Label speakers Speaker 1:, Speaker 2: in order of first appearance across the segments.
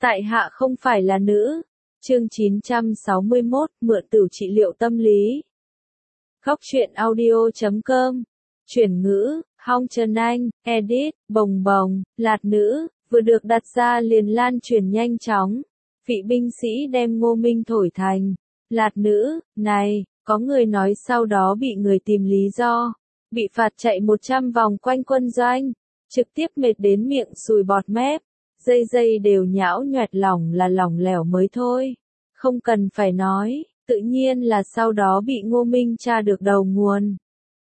Speaker 1: Tại hạ không phải là nữ. Chương 961, mượn tửu trị liệu tâm lý. Góc truyện audio.com. Chuyển ngữ, Hong Trần Anh, edit, bồng bồng, lạt nữ, vừa được đặt ra liền lan truyền nhanh chóng. Vị binh sĩ đem Ngô Minh thổi thành lạt nữ, này, có người nói sau đó bị người tìm lý do, bị phạt chạy 100 vòng quanh quân doanh, trực tiếp mệt đến miệng sùi bọt mép, dây đều nhão nhoẹt, lỏng là lỏng lẻo mới thôi. Không cần phải nói, tự nhiên là sau đó bị Ngô Minh tra được đầu nguồn.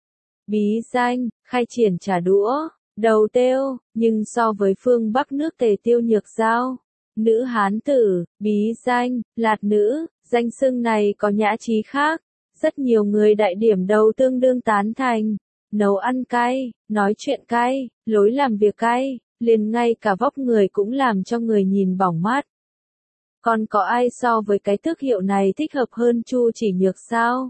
Speaker 1: Bí danh, khai triển trả đũa, đầu têu, nhưng so với phương Bắc nước Tề Tiêu Nhược Giao, nữ hán tử, bí danh, lạt nữ, danh xưng này có nhã chí khác, rất nhiều người đại điểm đầu tương đương tán thành. Nấu ăn cay, nói chuyện cay, lối làm việc cay, liền ngay cả vóc người cũng làm cho người nhìn bỏng mắt. Còn có ai so với cái tước hiệu này thích hợp hơn Chu Chỉ Nhược sao?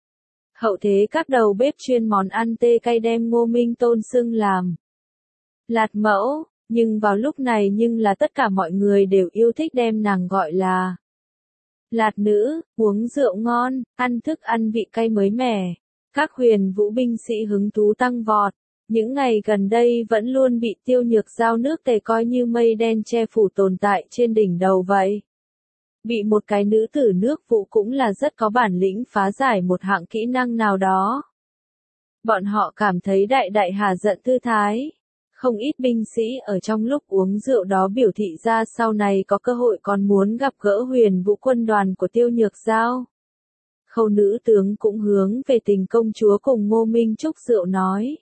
Speaker 1: Hậu thế các đầu bếp chuyên món ăn tê cay đem Ngô Minh tôn xưng làm lạt mẫu, nhưng vào lúc này là tất cả mọi người đều yêu thích đem nàng gọi là lạt nữ, uống rượu ngon, ăn thức ăn vị cay mới mẻ. Các huyền vũ binh sĩ hứng thú tăng vọt, những ngày gần đây vẫn luôn bị Tiêu Nhược Giao nước Tề coi như mây đen che phủ tồn tại trên đỉnh đầu vậy. Bị một cái nữ tử nước Vũ cũng là rất có bản lĩnh phá giải một hạng kỹ năng nào đó. Bọn họ cảm thấy đại hà giận thư thái. Không ít binh sĩ ở trong lúc uống rượu đó biểu thị ra sau này có cơ hội còn muốn gặp gỡ huyền vũ quân đoàn của Tiêu Nhược Giao. Khâu nữ tướng cũng hướng về Tình công chúa cùng Ngô Minh chúc rượu nói.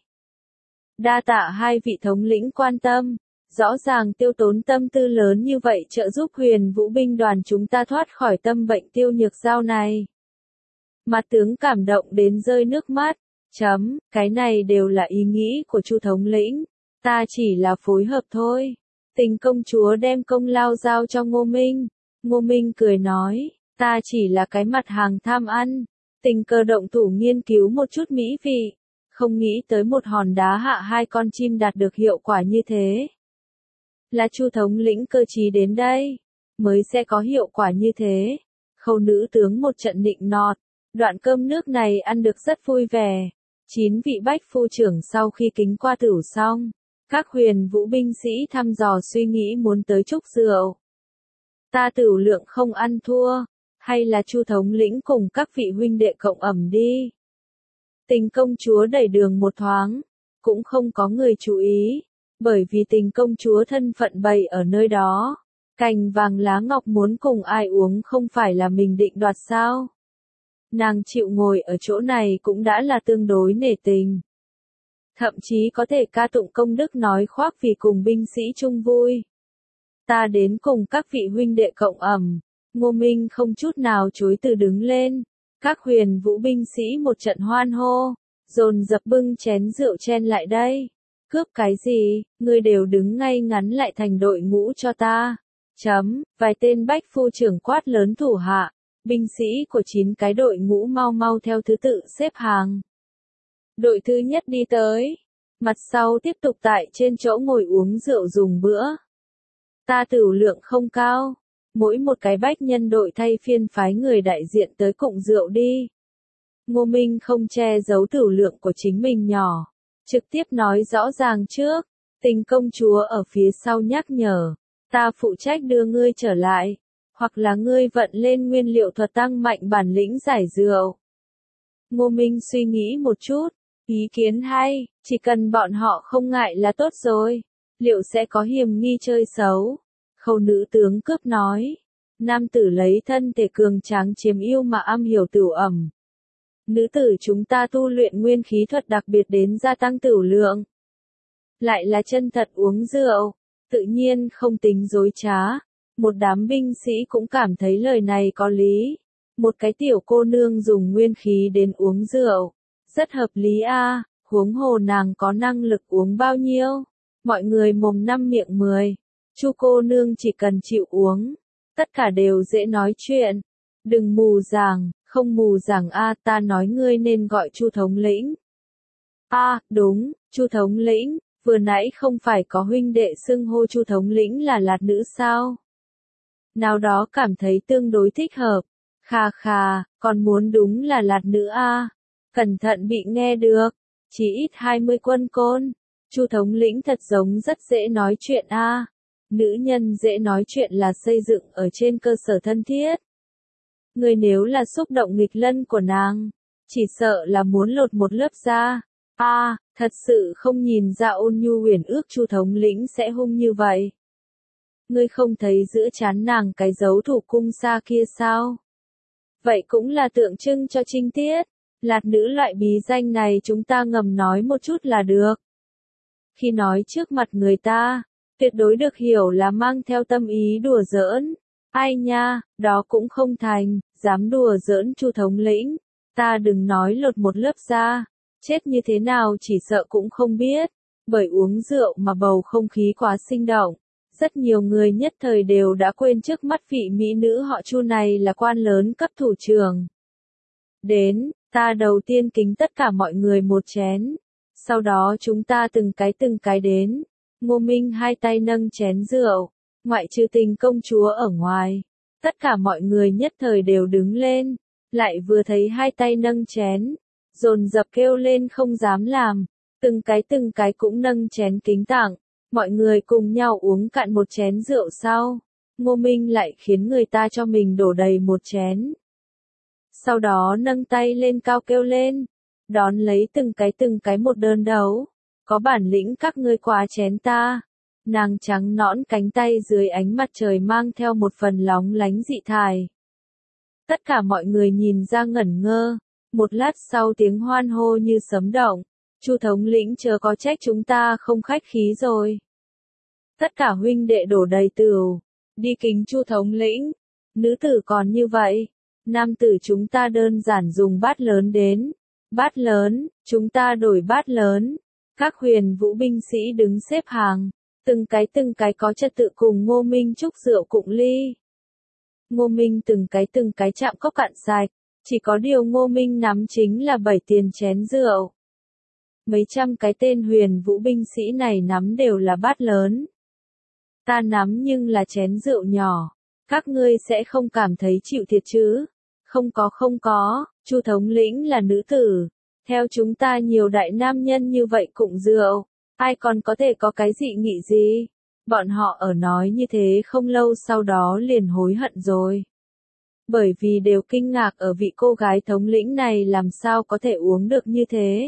Speaker 1: Đa tạ hai vị thống lĩnh quan tâm, rõ ràng tiêu tốn tâm tư lớn như vậy trợ giúp huyền vũ binh đoàn chúng ta thoát khỏi tâm bệnh Tiêu Nhược Giao này. Mặt tướng cảm động đến rơi nước mắt, cái này đều là ý nghĩ của Chu thống lĩnh, ta chỉ là phối hợp thôi. Tình công chúa đem công lao giao cho Ngô Minh, Ngô Minh cười nói. Ta chỉ là cái mặt hàng tham ăn, tình cờ động thủ nghiên cứu một chút mỹ vị, không nghĩ tới một hòn đá hạ hai con chim đạt được hiệu quả như thế. Là Chu thống lĩnh cơ trí đến đây, mới sẽ có hiệu quả như thế. Khâu nữ tướng một trận nịnh nọt, đoạn cơm nước này ăn được rất vui vẻ. 9 vị bách phu trưởng sau khi kính qua tửu xong, các huyền vũ binh sĩ thăm dò suy nghĩ muốn tới chúc rượu. Ta tửu lượng không ăn thua. Hay là Chu thống lĩnh cùng các vị huynh đệ cộng ẩm đi. Tình công chúa đẩy đường một thoáng, cũng không có người chú ý, bởi vì Tình công chúa thân phận bày ở nơi đó. Cành vàng lá ngọc muốn cùng ai uống không phải là mình định đoạt sao. Nàng chịu ngồi ở chỗ này cũng đã là tương đối nể tình. Thậm chí có thể ca tụng công đức nói khoác vì cùng binh sĩ chung vui. Ta đến cùng các vị huynh đệ cộng ẩm. Ngô Minh không chút nào chối từ đứng lên, các huyền vũ binh sĩ một trận hoan hô, dồn dập bưng chén rượu chen lại đây. Cướp cái gì, ngươi đều đứng ngay ngắn lại thành đội ngũ cho ta. Vài tên bách phu trưởng quát lớn thủ hạ, binh sĩ của 9 cái đội ngũ mau theo thứ tự xếp hàng. Đội thứ nhất đi tới, mặt sau tiếp tục tại trên chỗ ngồi uống rượu dùng bữa. Ta tửu lượng không cao. Mỗi một cái bách nhân đội thay phiên phái người đại diện tới cụng rượu đi. Ngô Minh không che giấu tửu lượng của chính mình nhỏ, trực tiếp nói rõ ràng trước. Tình công chúa ở phía sau nhắc nhở, ta phụ trách đưa ngươi trở lại, hoặc là ngươi vận lên nguyên liệu thuật tăng mạnh bản lĩnh giải rượu. Ngô Minh suy nghĩ một chút, ý kiến hay, chỉ cần bọn họ không ngại là tốt rồi, liệu sẽ có hiềm nghi chơi xấu. Khâu nữ tướng cướp nói, nam tử lấy thân thể cường tráng chiếm ưu mà am hiểu tửu ẩm. Nữ tử chúng ta tu luyện nguyên khí thuật đặc biệt đến gia tăng tửu lượng. Lại là chân thật uống rượu, tự nhiên không tính dối trá. Một đám binh sĩ cũng cảm thấy lời này có lý. Một cái tiểu cô nương dùng nguyên khí đến uống rượu, rất hợp lý a. Huống hồ nàng có năng lực uống bao nhiêu, mọi người mồm 5 miệng 10. Chu cô nương chỉ cần chịu uống, tất cả đều dễ nói chuyện. Đừng mù giảng, không mù giảng a, ta nói ngươi nên gọi Chu thống lĩnh. Đúng, Chu thống lĩnh, vừa nãy không phải có huynh đệ xưng hô Chu thống lĩnh là lạt nữ sao? nào đó cảm thấy tương đối thích hợp. Khà khà, còn muốn đúng là lạt nữ a. Cẩn thận bị nghe được, chỉ ít 20 quân côn. Chu thống lĩnh thật giống rất dễ nói chuyện a. Nữ nhân dễ nói chuyện là xây dựng ở trên cơ sở thân thiết. Người nếu là xúc động nghịch lân của nàng, chỉ sợ là muốn lột một lớp da. Thật sự không nhìn ra Ôn Nhu Huyền ước Chu thống lĩnh sẽ hung như vậy. Ngươi không thấy giữa trán nàng cái dấu thủ cung xa kia sao? Vậy cũng là tượng trưng cho trinh tiết. Lạt nữ loại bí danh này chúng ta ngầm nói một chút là được. Khi nói trước mặt người ta, tuyệt đối được hiểu là mang theo tâm ý đùa giỡn. Ai nha, đó cũng không thành, dám đùa giỡn Chu thống lĩnh. Ta đừng nói lột một lớp da, chết như thế nào chỉ sợ cũng không biết. Bởi uống rượu mà bầu không khí quá sinh động. Rất nhiều người nhất thời đều đã quên trước mắt vị mỹ nữ họ Chu này là quan lớn cấp thủ trưởng. Đến, ta đầu tiên kính tất cả mọi người một chén. Sau đó chúng ta từng cái đến. Ngô Minh hai tay nâng chén rượu, ngoại trừ Tình công chúa ở ngoài. Tất cả mọi người nhất thời đều đứng lên, lại vừa thấy hai tay nâng chén, dồn dập kêu lên không dám làm. Từng cái cũng nâng chén kính tặng. Mọi người cùng nhau uống cạn một chén rượu sau, Ngô Minh lại khiến người ta cho mình đổ đầy một chén. Sau đó nâng tay lên cao kêu lên, đón lấy từng cái một đơn đấu, có bản lĩnh các ngươi quá chén ta. Nàng trắng nõn cánh tay dưới ánh mặt trời mang theo một phần lóng lánh dị thải. Tất cả mọi người nhìn ra ngẩn ngơ, một lát sau tiếng hoan hô như sấm động. Chu thống lĩnh chớ có trách chúng ta không khách khí rồi. Tất cả huynh đệ đổ đầy tửu, đi kính Chu thống lĩnh. Nữ tử còn như vậy, nam tử chúng ta đơn giản dùng bát lớn đến. Bát lớn, chúng ta đổi bát lớn. Các huyền vũ binh sĩ đứng xếp hàng, từng cái có trật tự cùng Ngô Minh chúc rượu cụng ly. Ngô Minh từng cái chạm cốc cạn sạch, chỉ có điều Ngô Minh nắm chính là 7 tiền chén rượu. Mấy trăm cái tên huyền vũ binh sĩ này nắm đều là bát lớn. Ta nắm nhưng là chén rượu nhỏ. Các ngươi sẽ không cảm thấy chịu thiệt chứ? Không có, Chu thống lĩnh là nữ tử. Theo chúng ta nhiều đại nam nhân như vậy cụng rượu. Ai còn có thể có cái dị nghị gì? Bọn họ ở nói như thế không lâu sau đó liền hối hận rồi. Bởi vì đều kinh ngạc ở vị cô gái thống lĩnh này làm sao có thể uống được như thế.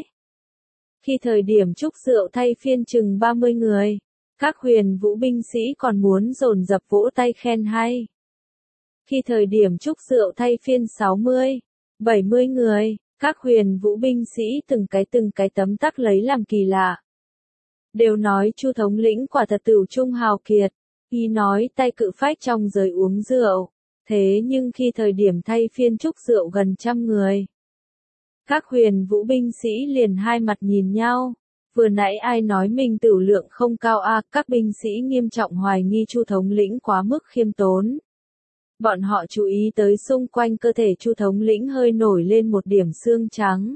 Speaker 1: Khi thời điểm chúc rượu thay phiên chừng 30 người, các huyền vũ binh sĩ còn muốn dồn dập vỗ tay khen hay. Khi thời điểm chúc rượu thay phiên 60, 70 người, các huyền vũ binh sĩ từng cái tấm tắc lấy làm kỳ lạ. Đều nói Chu thống lĩnh quả thật tửu trung hào kiệt, y nói tay cự phách trong giới uống rượu, thế nhưng khi thời điểm thay phiên chúc rượu gần trăm người. Các huyền vũ binh sĩ liền hai mặt nhìn nhau, vừa nãy ai nói mình tửu lượng không cao các binh sĩ nghiêm trọng hoài nghi Chu thống lĩnh quá mức khiêm tốn. Bọn họ chú ý tới xung quanh cơ thể Chu thống lĩnh hơi nổi lên một điểm xương trắng.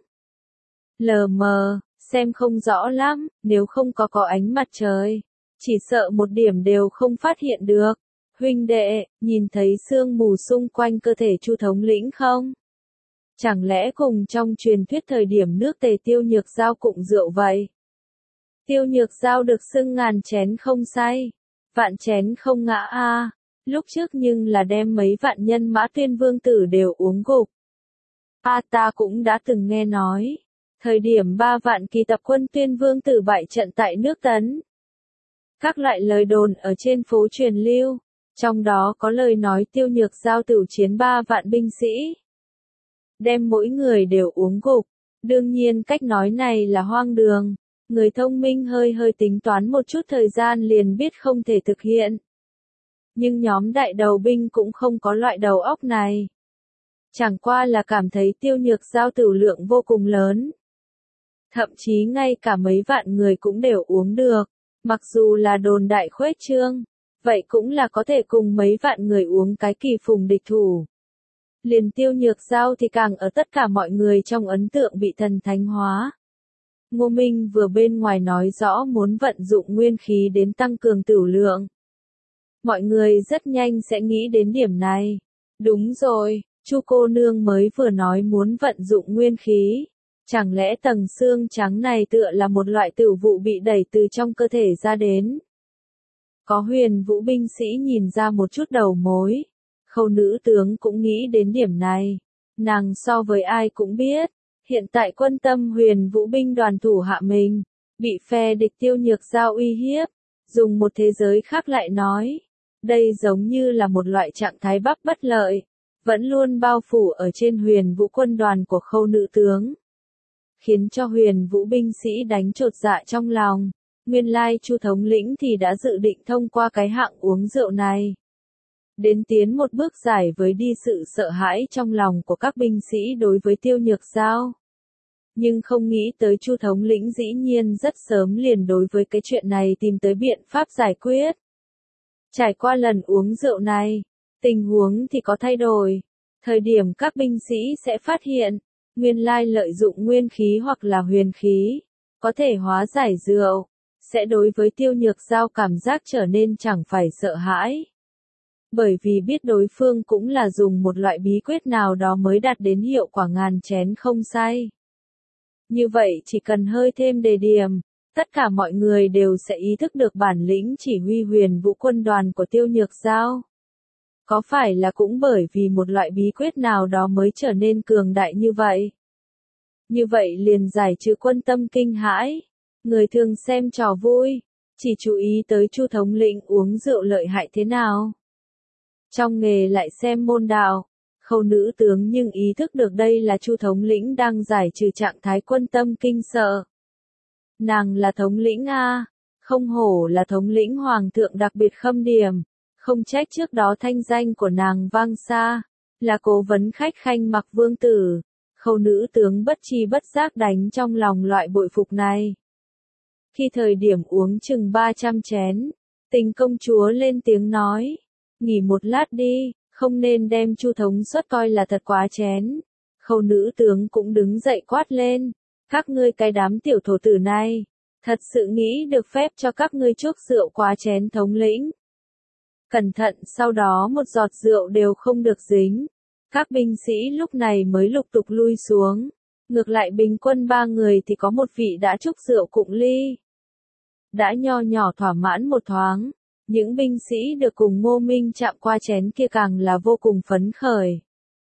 Speaker 1: Lờ mờ, xem không rõ lắm, nếu không có ánh mặt trời, chỉ sợ một điểm đều không phát hiện được. Huynh đệ, nhìn thấy sương mù xung quanh cơ thể Chu thống lĩnh không? Chẳng lẽ cùng trong truyền thuyết thời điểm nước Tề Tiêu Nhược Giao cụng rượu vậy? Tiêu Nhược Giao được xưng ngàn chén không say, vạn chén không ngã lúc trước nhưng là đem mấy vạn nhân mã Tuyên Vương tử đều uống gục. Ta cũng đã từng nghe nói, thời điểm 3 vạn kỳ tập quân Tuyên Vương tử bại trận tại nước Tấn. Các loại lời đồn ở trên phố truyền lưu, trong đó có lời nói Tiêu Nhược Giao tửu chiến 3 vạn binh sĩ, đem mỗi người đều uống gục. Đương nhiên cách nói này là hoang đường, người thông minh hơi tính toán một chút thời gian liền biết không thể thực hiện. Nhưng nhóm đại đầu binh cũng không có loại đầu óc này. Chẳng qua là cảm thấy Tiêu Nhược Giao tửu lượng vô cùng lớn. Thậm chí ngay cả mấy vạn người cũng đều uống được, mặc dù là đồn đại khuếch trương, vậy cũng là có thể cùng mấy vạn người uống cái kỳ phùng địch thủ. Liền Tiêu Nhược Giao thì càng ở tất cả mọi người trong ấn tượng bị thần thánh hóa. Ngô Minh vừa bên ngoài nói rõ muốn vận dụng nguyên khí đến tăng cường tửu lượng. Mọi người rất nhanh sẽ nghĩ đến điểm này. Đúng rồi, Chu cô nương mới vừa nói muốn vận dụng nguyên khí. Chẳng lẽ tầng xương trắng này tựa là một loại tử vụ bị đẩy từ trong cơ thể ra đến? Có Huyền Vũ binh sĩ nhìn ra một chút đầu mối. Khâu nữ tướng cũng nghĩ đến điểm này. Nàng so với ai cũng biết, hiện tại quân tâm Huyền Vũ binh đoàn thủ hạ mình, bị phe địch Tiêu Nhược Giao uy hiếp. Dùng một thế giới khác lại nói, đây giống như là một loại trạng thái bắp bất lợi, vẫn luôn bao phủ ở trên Huyền Vũ quân đoàn của Khâu nữ tướng. Khiến cho Huyền Vũ binh sĩ đánh chột dạ trong lòng. Nguyên lai Chu thống lĩnh thì đã dự định thông qua cái hạng uống rượu này, đến tiến một bước giải với đi sự sợ hãi trong lòng của các binh sĩ đối với Tiêu Nhược Giao. Nhưng không nghĩ tới Chu thống lĩnh dĩ nhiên rất sớm liền đối với cái chuyện này tìm tới biện pháp giải quyết. Trải qua lần uống rượu này, tình huống thì có thay đổi. Thời điểm các binh sĩ sẽ phát hiện, nguyên lai lợi dụng nguyên khí hoặc là huyền khí, có thể hóa giải rượu, sẽ đối với Tiêu Nhược Giao cảm giác trở nên chẳng phải sợ hãi. Bởi vì biết đối phương cũng là dùng một loại bí quyết nào đó mới đạt đến hiệu quả ngàn chén không say. Như vậy chỉ cần hơi thêm đề điểm, tất cả mọi người đều sẽ ý thức được bản lĩnh chỉ huy Huyền Vũ quân đoàn của Tiêu Nhược Giao. Có phải là cũng bởi vì một loại bí quyết nào đó mới trở nên cường đại như vậy? Như vậy liền giải trừ quân tâm kinh hãi. Người thường xem trò vui, chỉ chú ý tới Chu thống lĩnh uống rượu lợi hại thế nào. Trong nghề lại xem môn đạo, Khâu nữ tướng nhưng ý thức được đây là Chu thống lĩnh đang giải trừ trạng thái quân tâm kinh sợ. Nàng là thống lĩnh a, không hổ là thống lĩnh hoàng thượng đặc biệt khâm điểm, không trách trước đó thanh danh của nàng vang xa, là cố vấn khách khanh mặc vương tử. Khâu nữ tướng bất chi bất giác đánh trong lòng loại bội phục này. Khi thời điểm uống chừng 300 chén, Tình công chúa lên tiếng nói, nghỉ một lát đi, không nên đem Chu thống suất coi là thật quá chén. Khâu nữ tướng cũng đứng dậy quát lên, các ngươi cái đám tiểu thổ tử này, thật sự nghĩ được phép cho các ngươi chuốc rượu quá chén thống lĩnh. Cẩn thận, sau đó một giọt rượu đều không được dính. Các binh sĩ lúc này mới lục tục lui xuống. Ngược lại bình quân 3 người thì có một vị đã trúc rượu cụng ly. Đã nho nhỏ thỏa mãn một thoáng, những binh sĩ được cùng Ngô Minh chạm qua chén kia càng là vô cùng phấn khởi.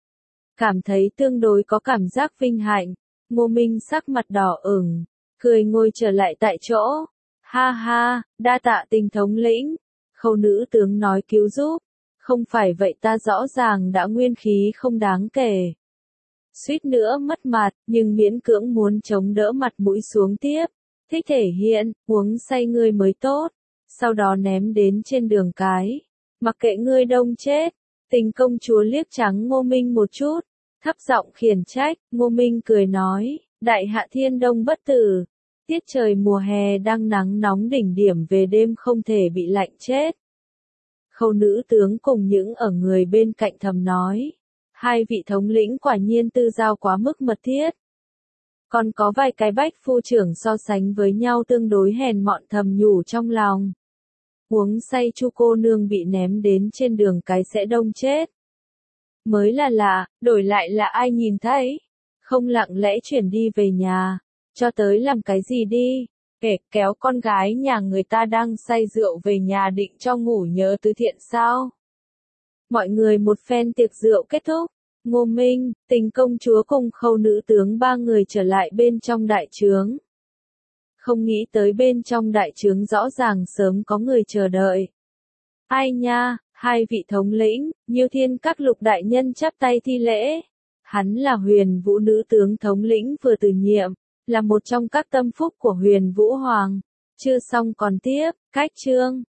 Speaker 1: Cảm thấy tương đối có cảm giác vinh hạnh, Ngô Minh sắc mặt đỏ ửng, cười ngồi trở lại tại chỗ. Ha ha, đa tạ Tình thống lĩnh. Khâu nữ tướng nói cứu giúp. Không phải vậy ta rõ ràng đã nguyên khí không đáng kể. Suýt nữa mất mặt, nhưng miễn cưỡng muốn chống đỡ mặt mũi xuống tiếp. Thích thể hiện, uống say ngươi mới tốt. Sau đó ném đến trên đường cái. Mặc kệ ngươi đông chết. Tình công chúa liếc trắng Ngô Minh một chút. Thấp giọng khiển trách, Ngô Minh cười nói, đại hạ thiên đông bất tử. Tiết trời mùa hè đang nắng nóng đỉnh điểm về đêm không thể bị lạnh chết. Khâu nữ tướng cùng những ở người bên cạnh thầm nói. Hai vị thống lĩnh quả nhiên tư giao quá mức mật thiết. Còn có vài cái bách phu trưởng so sánh với nhau tương đối hèn mọn thầm nhủ trong lòng. Uống say Chu cô nương bị ném đến trên đường cái sẽ đông chết. Mới là lạ, đổi lại là ai nhìn thấy. Không lặng lẽ chuyển đi về nhà. Cho tới làm cái gì đi. Kể kéo con gái nhà người ta đang say rượu về nhà định cho ngủ nhớ từ thiện sao? Mọi người một phen tiệc rượu kết thúc. Ngô Minh, Tình công chúa cùng Khâu nữ tướng 3 người trở lại bên trong đại trướng. Không nghĩ tới bên trong đại trướng rõ ràng sớm có người chờ đợi. Ai nha, hai vị thống lĩnh, Nhiêu Thiên các lục đại nhân chắp tay thi lễ. Hắn là Huyền Vũ nữ tướng thống lĩnh vừa từ nhiệm, là một trong các tâm phúc của Huyền Vũ Hoàng. Chưa xong còn tiếp, cách chương.